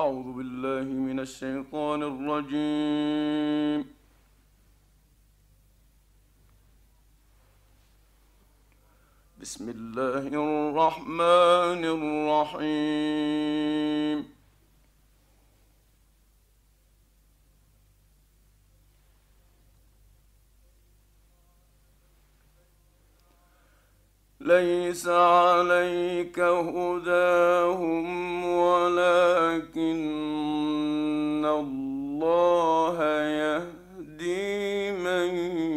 أعوذ بالله من الشيطان الرجيم. بسم الله الرحمن الرحيم. ليس عليك هداهم ولكن الله يهدي من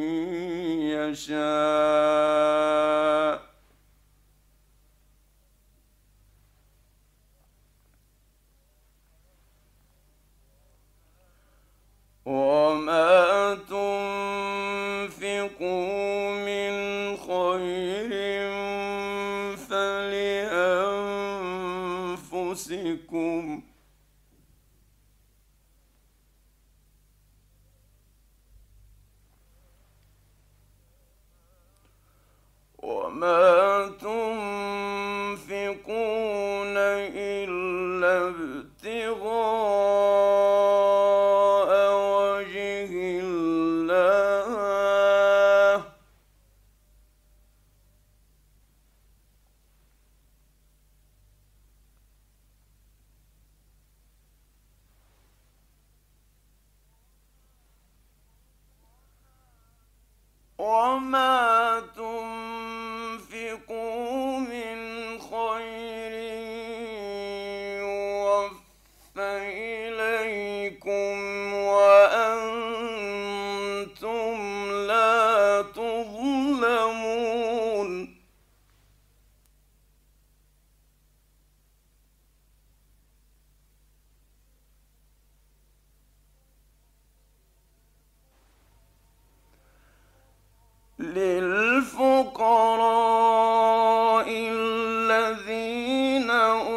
يشاء. وما تنفقوا من خير فلأنفسكم، وما تنفقون إلا ابتغاء وجه الله، وما تنفقوا من خير يوفى إليكم وأنتم لا تظلمون. للفقراء الذين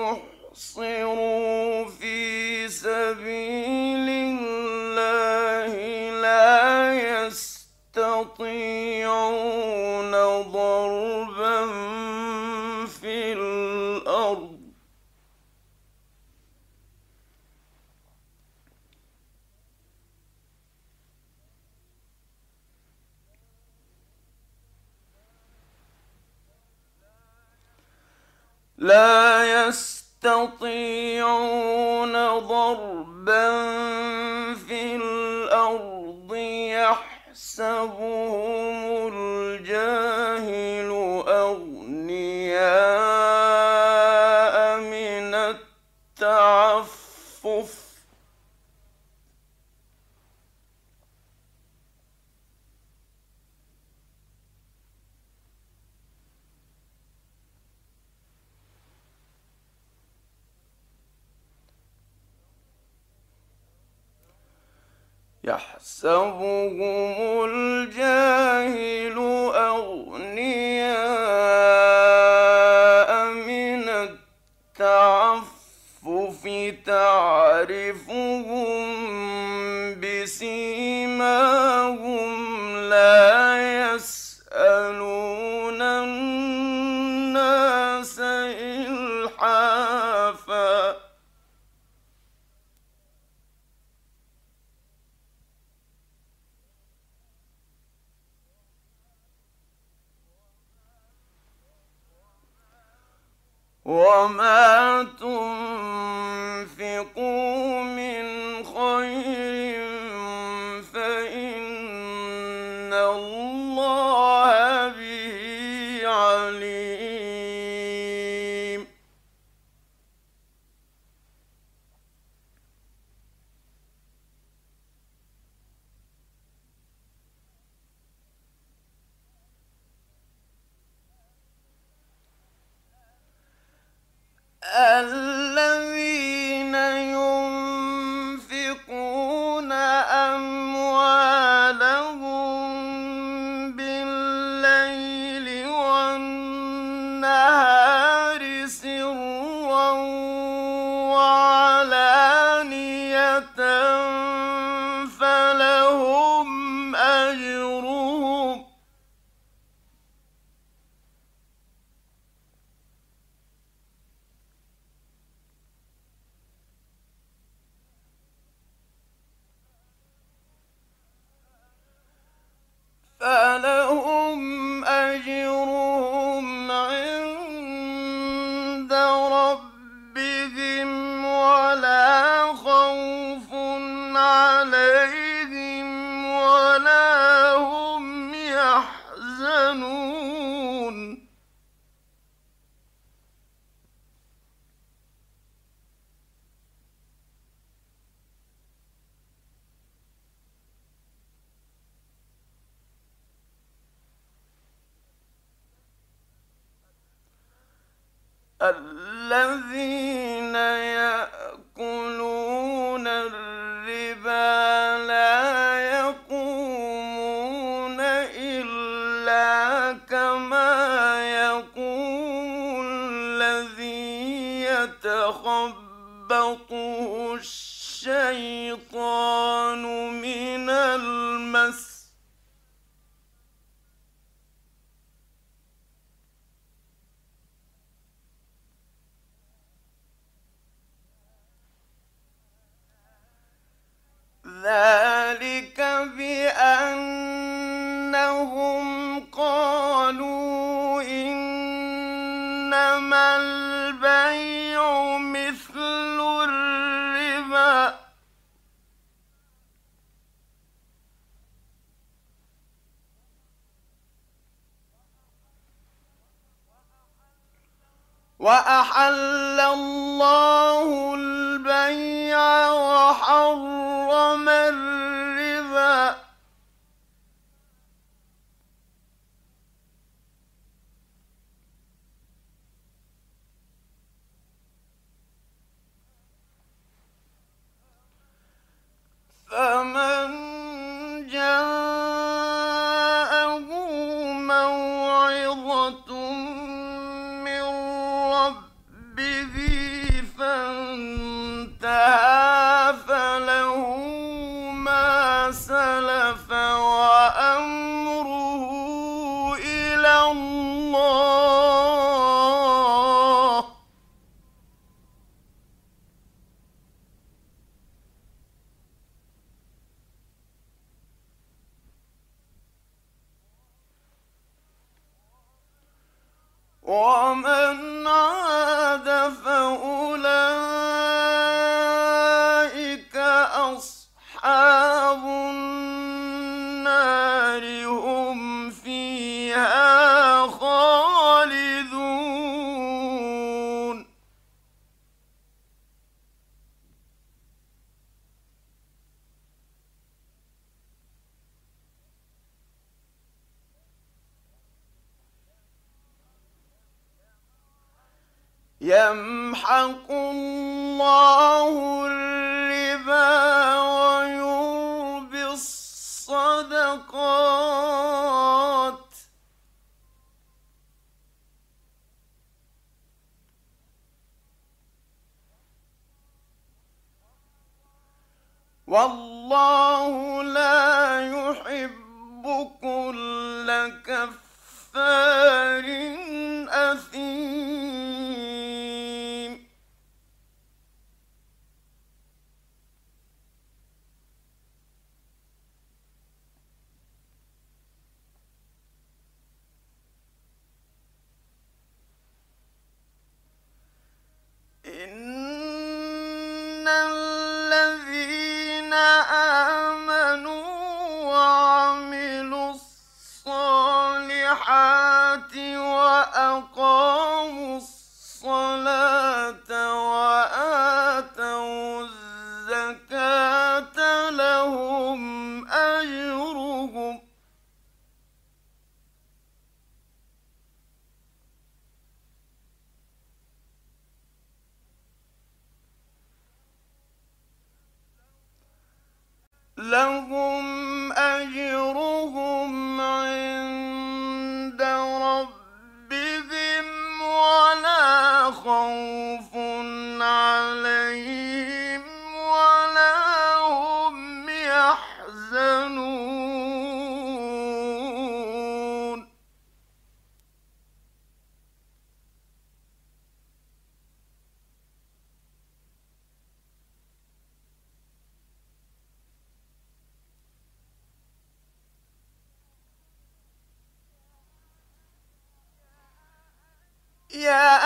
أحصروا في سبيل الله لا يستطيعون ضربا في الأرض يحسبهم الجاهل أغنياء من التعفف، يحسبهم الجاهل أغنياء من التعفف تعرفهم بسيماهم لا يسألون الناس إلحافا. وما تنفقوا من خير فإن الله به عليم. الذين ينفقون أموالهم بالليل والنهار سرا وعلانية فلهم أجرهم الذين يأكلون الربا لا يقومون إلا كما يقوم الذي يتخبطه الشيطان من المس. ذلك بأنهم قالوا إنما البيع مثل الربا وأحل الله البيع وحرم الربا فمن جاءه موعظة من ربه فانتهى فله ما سلف وأمره إلى الله. ومن عاد فأولئك أصحاب النار هم فيها خالدون. يمحق الله الربا ويربي الصدقات. والله لا يحب كل كفار أثيم. إن الذين آمنوا وعملوا الصالحات وأقاموا الصلاة وآتوا الزكاة لهم أجرهم عند ربهم ولا خوف عليهم ولا هم يحزنون. يا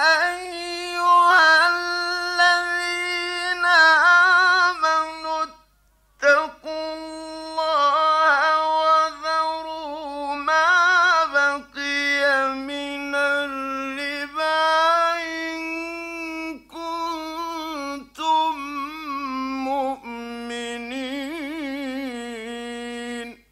أيها الذين آمنوا اتقوا الله وذروا ما بقي من الربا إن كنتم مؤمنين.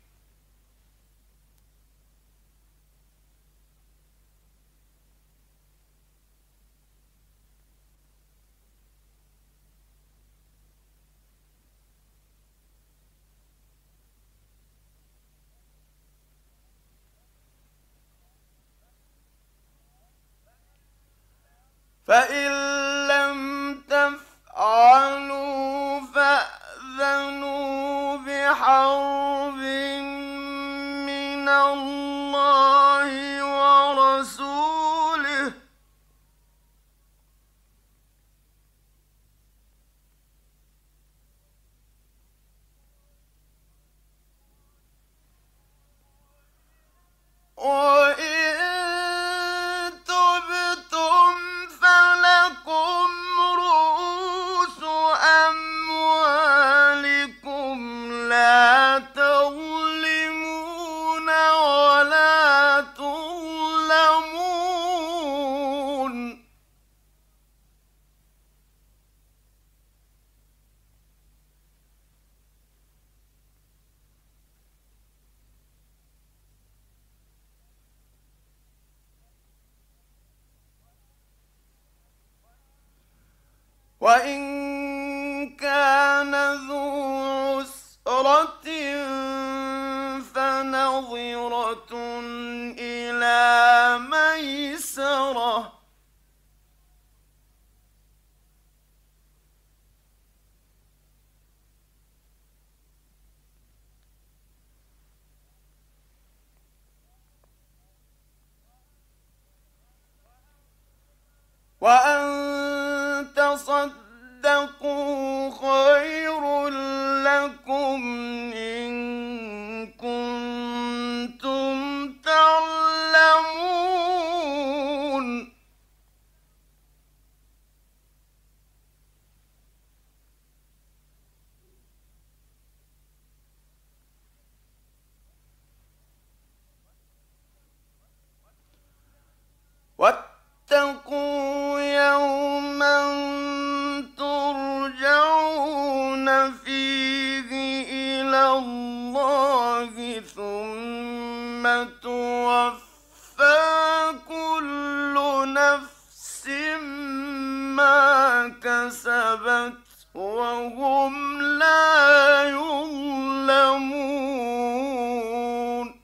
فإن لم تفعلوا فأذنوا بحرب من الله ورسوله، وإن تبتم فلكم رؤوس أموالكم لا تظلمون ولا تظلمون. وإن كان ذو عسرة فنظرة إلى ميسرة، وأن تصدقوا خير لكم إن كنتم تعلمون. واتقوا يوما ترجعون فيه إلى الله ثم توفى كل نفس ما كسبت وهم لا يظلمون.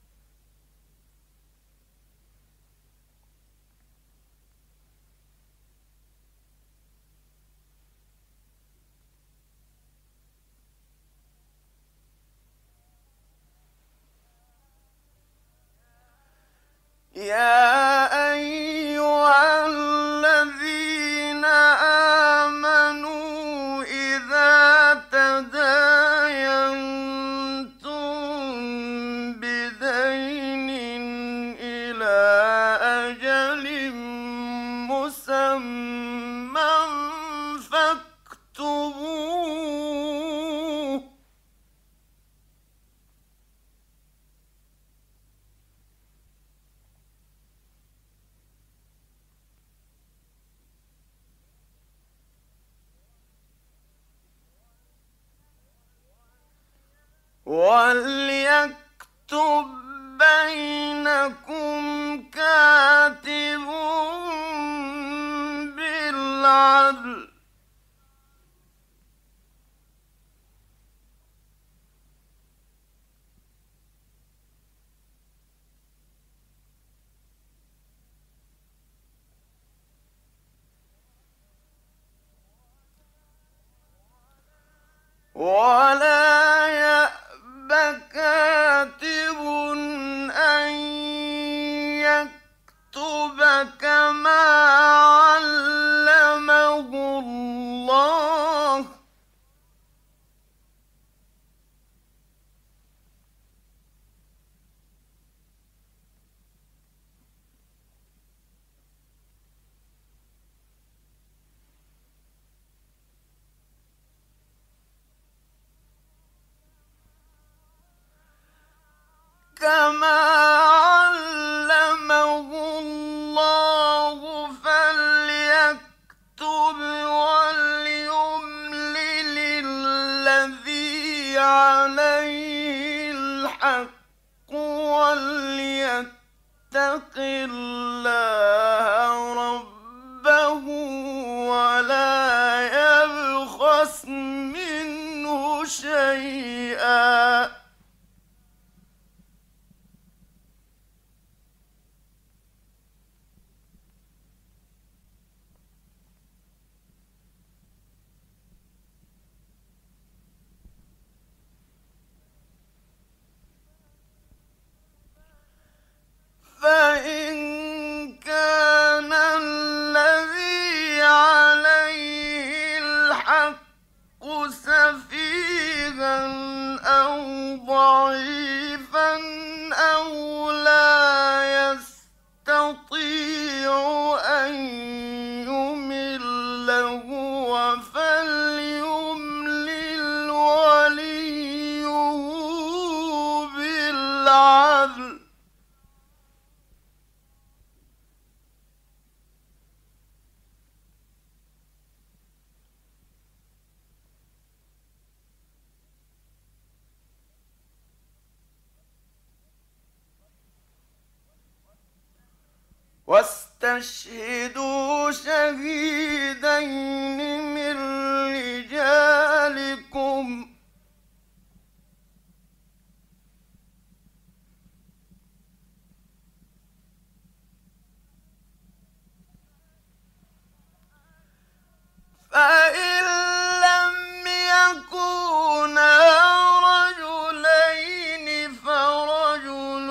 يا أيها الذين آمنوا إذا تداينتم بدين إلى أجل مسمى فاكتبوه، وليكتب بينكم كاتب بالعدل، ولا يأب كاتب أن يكتب كما علمه الله، كما علمه الله فليكتب وليملل الذي عليه الحق وليتق الله ربه ولا يبخس منه شيئا، الحق سفيها أو ضعيفا أو لا يستطيع أن يمل هو فليملل وليه بالعدل واستشهدوا شهيدين من رجالكم فإن لم يكونا رجلين فرجل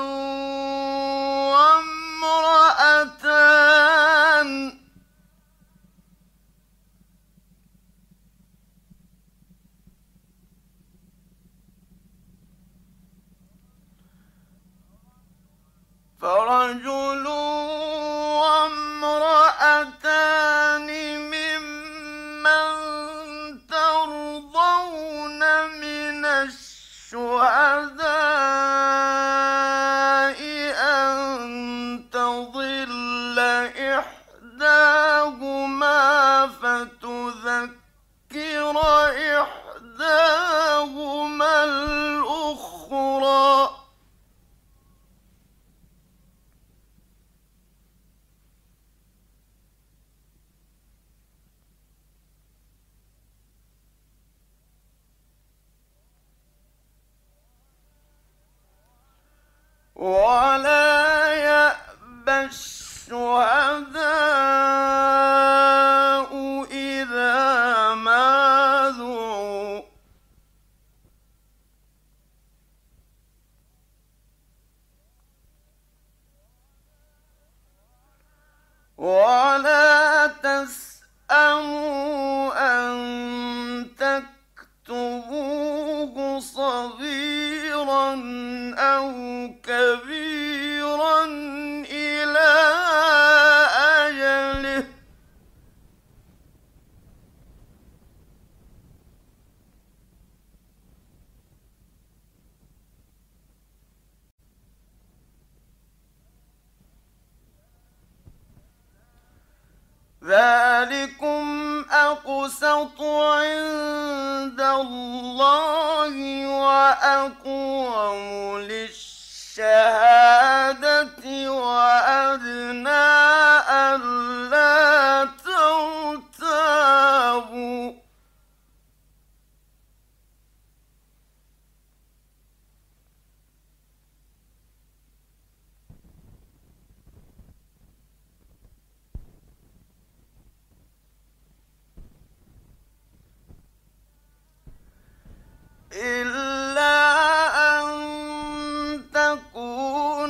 وامرأتان ممن ترضون من الشهداء أن تضل إحداهما فتذكر إحداهما الأخرى ولا يأبى الشهداء إذا ما دعوا ولا تسأموا أن تكتبوه صغيرا أو كبيرا إلى أجله ذلكم أقسط عند الله وأقوم للشهادة وأدنى ألا ترتابوا إلا أن تكون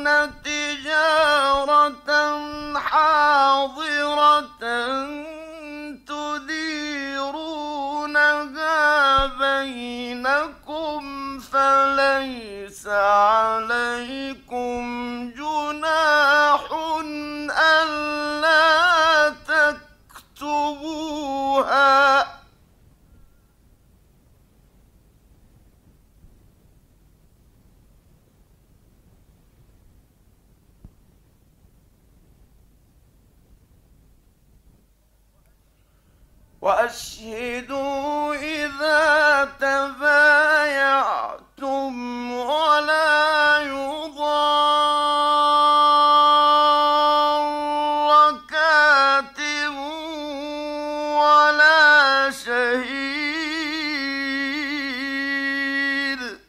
تجارة حاضرة تديرونها بينكم فليس عليكم جناح ألا تكتبوها وأشهدوا إذا تبايعتم ولا يضار كاتب ولا شهيد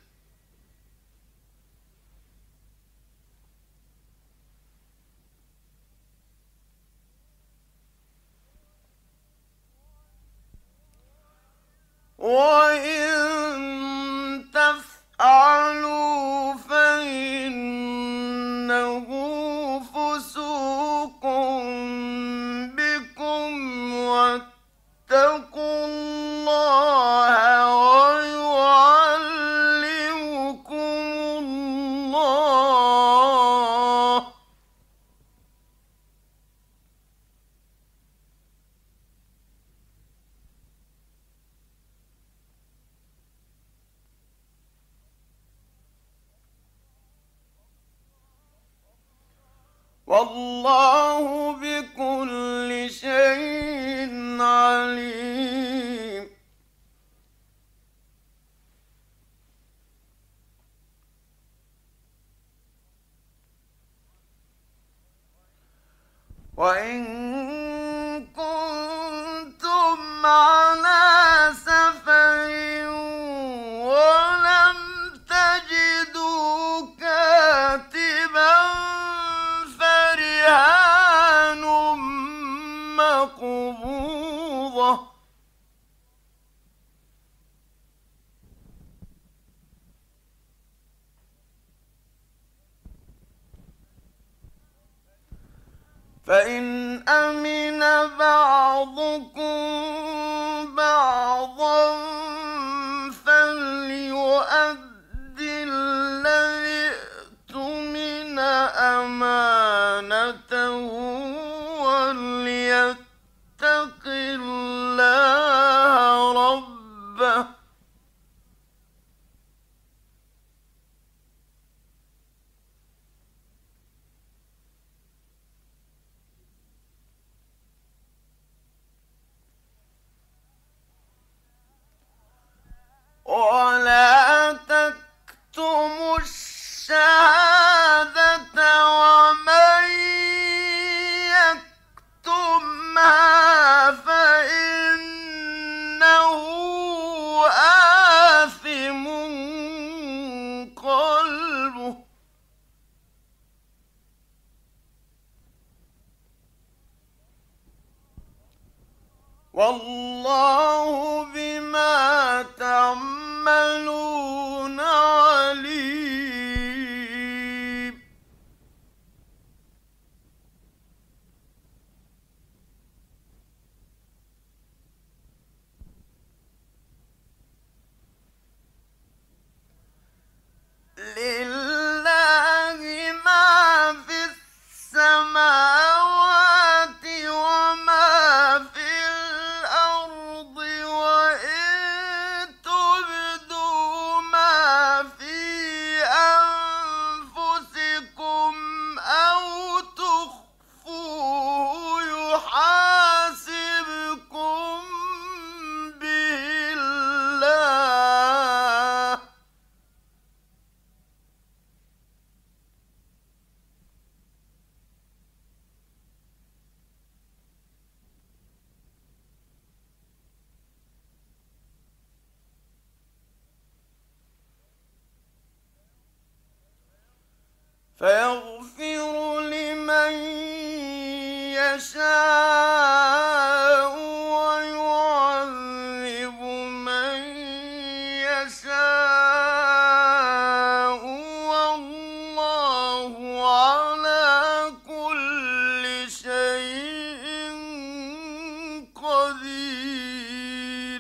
وإن تفعلوا فإنه فسوق بكم واتقوا الله والله بكل شيء عليم. وإن كنتم على سفر ولم تجدوا كاتبا فرهان مقبوضة، فإن أمن بعضكم بعضا فليؤد الذي اؤتمن أمانته وليتق الله ربه. ولا تكتموا الشهادة ومن يكتمها فإنه آثم قلبه. والله بما تعملون عليم. لله ما في السماوات وما في الأرض، وإن تبدوا ما في أنفسكم أو تخفوه يحاسبكم به الله. فيغفر لمن يشاء ويعذب من يشاء، والله على كل شيء قدير.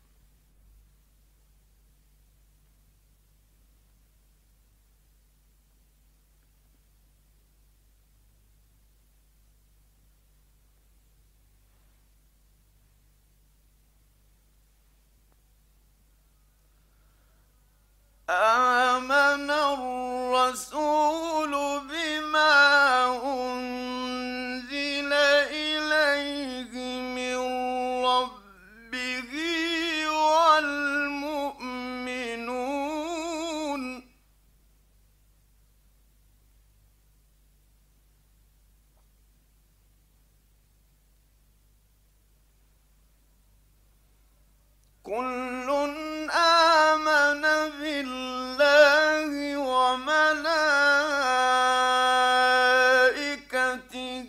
آمن الرسول بما أنزل إليه من ربه والمؤمنون كل آمن بالله وملائكته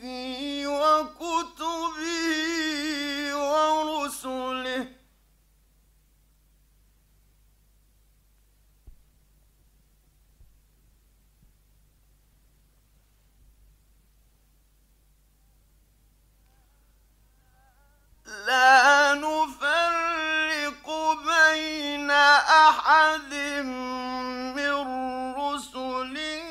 وكتبه ورسله لا نفرق بين أحد من رسله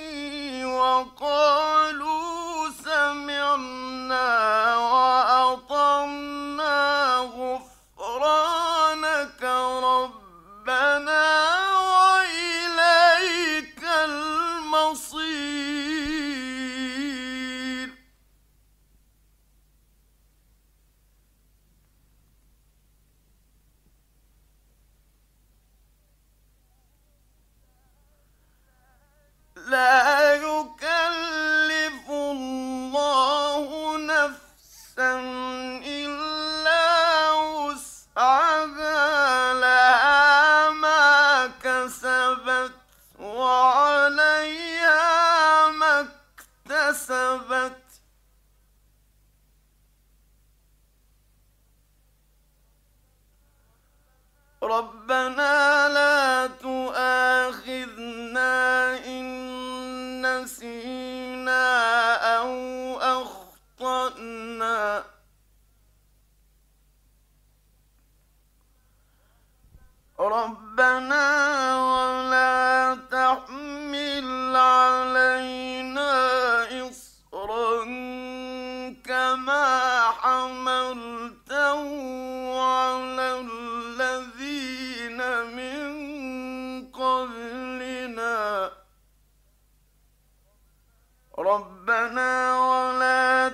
وقالوا سمعنا وأطعنا غفرانك ربنا وإليك المصير. ربنا لا تؤاخذنا إن نسينا أو أخطأنا ربنا ولا تحمل علينا إصرا كما حملته على الذين من قبلنا ربنا ولا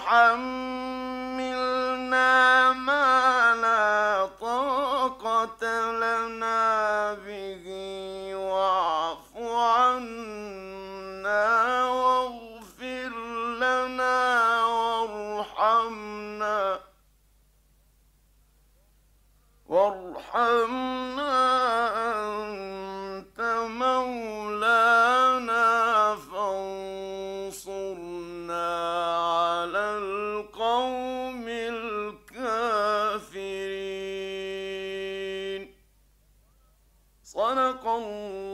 تحملنا ما لا طاقة لنا به واعف عنا واغفر لنا وارحمنا أنت مولانا فانصرنا على القوم الكافرين. صدق الله.